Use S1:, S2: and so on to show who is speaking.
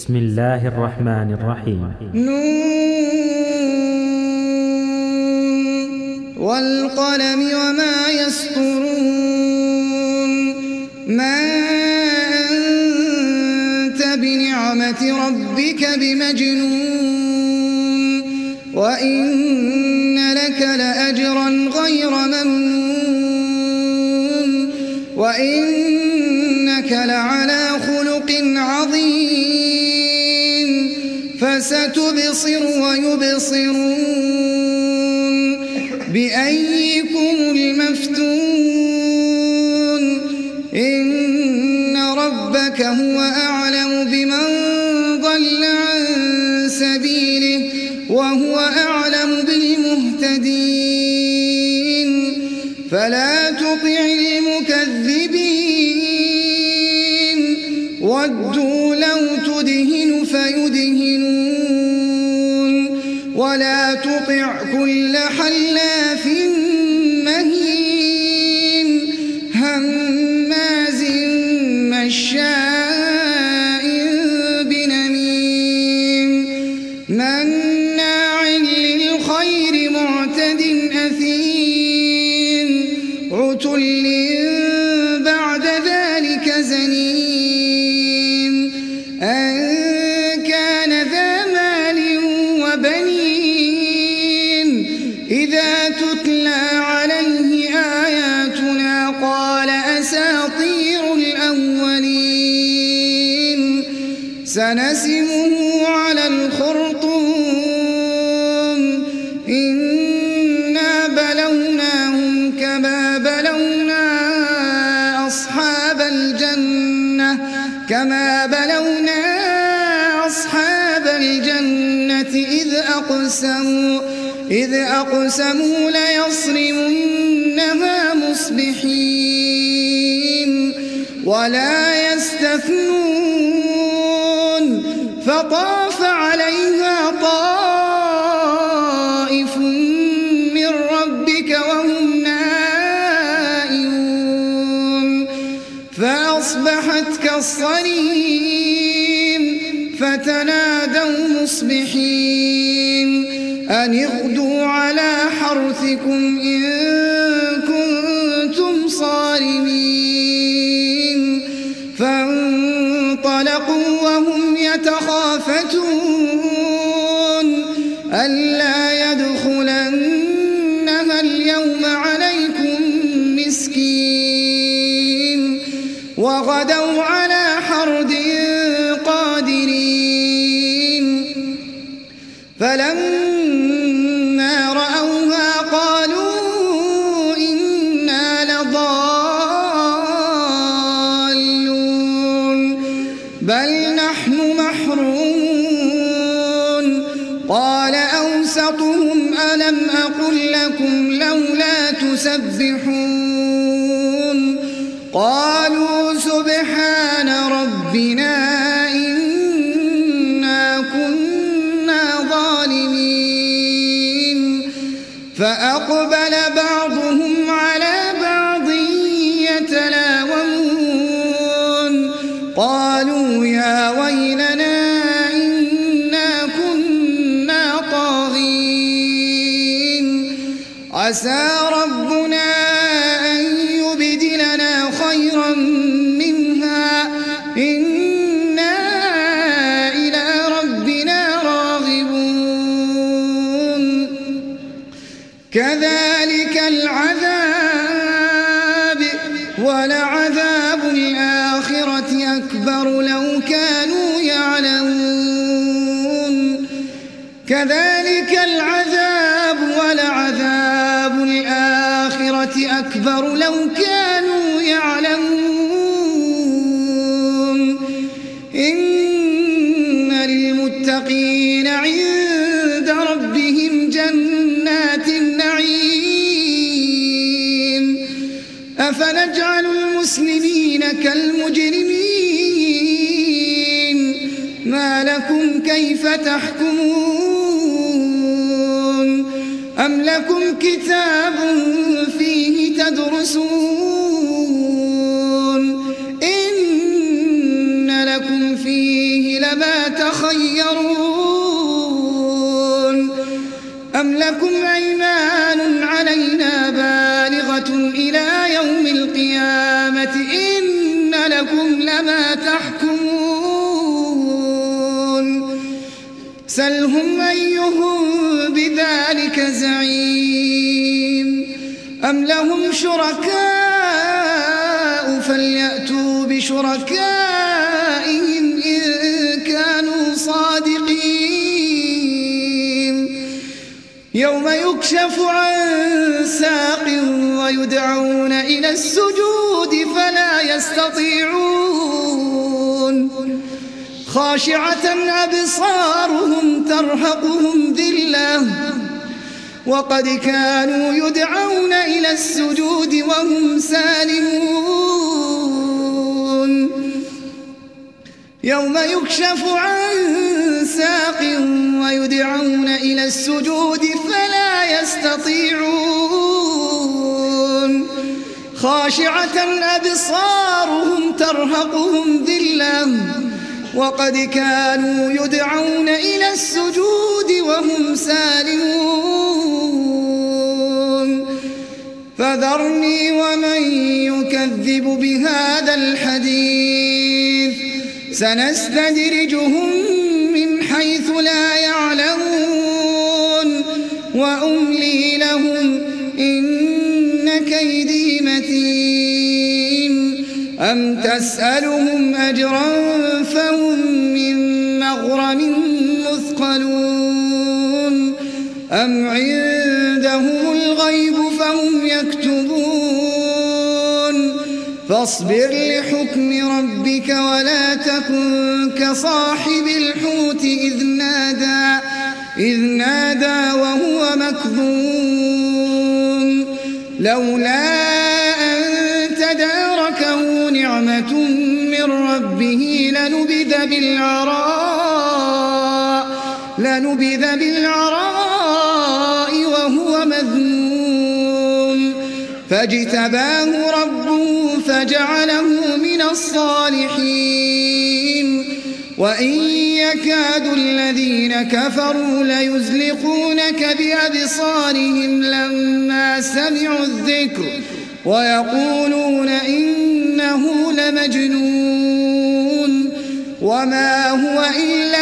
S1: بسم الله الرحمن الرحيم.
S2: والقلم وما يسطرون. ما أنت بنعمة ربك بمجنون وإن لك لأجرا غير ممنون وإنك لعلى خلق عظيم فستبصر ويبصرون بأيكم المفتون إن ربك هو أعلم بمن ضل عن سبيله وهو أعلم بالمهتدين فلا تطع المكذبين ودوا لو تدهن فيدهنون ولا تطع كل حلاف مهين هماز مشاء بنميم مناع للخير معتد أثيم عتل بعد ذلك زنيم أن كان ذا مال وبنين إذا تتلى عليه آياتنا قال أساطير الأولين سنسمه على الخرطوم إنا بلوناهم كما بلونا أصحاب الجنة إذ أقسموا ليصرمنها مصبحين ولا يستثنون فطاف عليها طائف من ربك وهم نائمون فأصبحت كالصريم فتنادوا مصبحين أن اغدوا على حرثكم إن كنتم صارمين فانطلقوا وهم يتخافتون ألا يدخلنها اليوم عليكم مسكين وغدوا على حرد قادرين فلما رأوها قالوا إنا لضالون بل نحن محرومون قال أوسطهم ألم أقل لكم لولا تسبحون قالوا سبحان ربنا إنا كنا ظالمين فأقبل بعضهم على بعض يتلاومون قالوا يا ويلنا إنا كنا طاغين عسى ربنا أن يبدلنا خيرا منها إنا إلى ربنا راغبون كذلك العذاب ولعذاب الآخرة أكبر لو كانوا يعلمون كذلك العذاب ولعذاب الآخرة أكبر لو كانوا يعلمون إن للمتقين عند ربهم جنات النعيم أفنجعل المسلمين كالمجرمين ما لكم كيف تحكمون أم لكم كتاب فيه تدرسون إن لكم فيه لما تخيرون أم لكم أيمان علينا بالغة إلى يوم القيامة إن لكم لما تحكمون سلهم أيهم بذلك زعيم أم لهم شركاء فليأتوا بشركائهم إن كانوا صادقين يوم يكشف عن ساق ويدعون إلى السجود فلا يستطيعون خاشعة أبصارهم ترهقهم ذلة وقد كانوا يدعون إلى السجود وهم سالمون يوم يكشف عن ساق ويدعون إلى السجود فلا يستطيعون خاشعة أبصارهم ترهقهم ذلة وقد كانوا يدعون إلى السجود وهم سالمون فذرني ومن يكذب بهذا الحديث سنستدرجهم من حيث لا يعلمون وأملي لهم إن كيدي متين أم تسألهم أجرا فهم من مغرم مثقلون أم عندهم الغيب فهم يكتبون فاصبر لحكم ربك ولا تكن كصاحب الحوت إذ نادى وهو مكظوم لولا أن تداركه نعمة من ربه لنبذ بالعراء وهو مذموم فاجتباه ربه فجعله من الصالحين وإن يكاد الذين كفروا ليزلقونك بأبصارهم لما سمعوا الذكر ويقولون إنه لمجنون وما هو إلا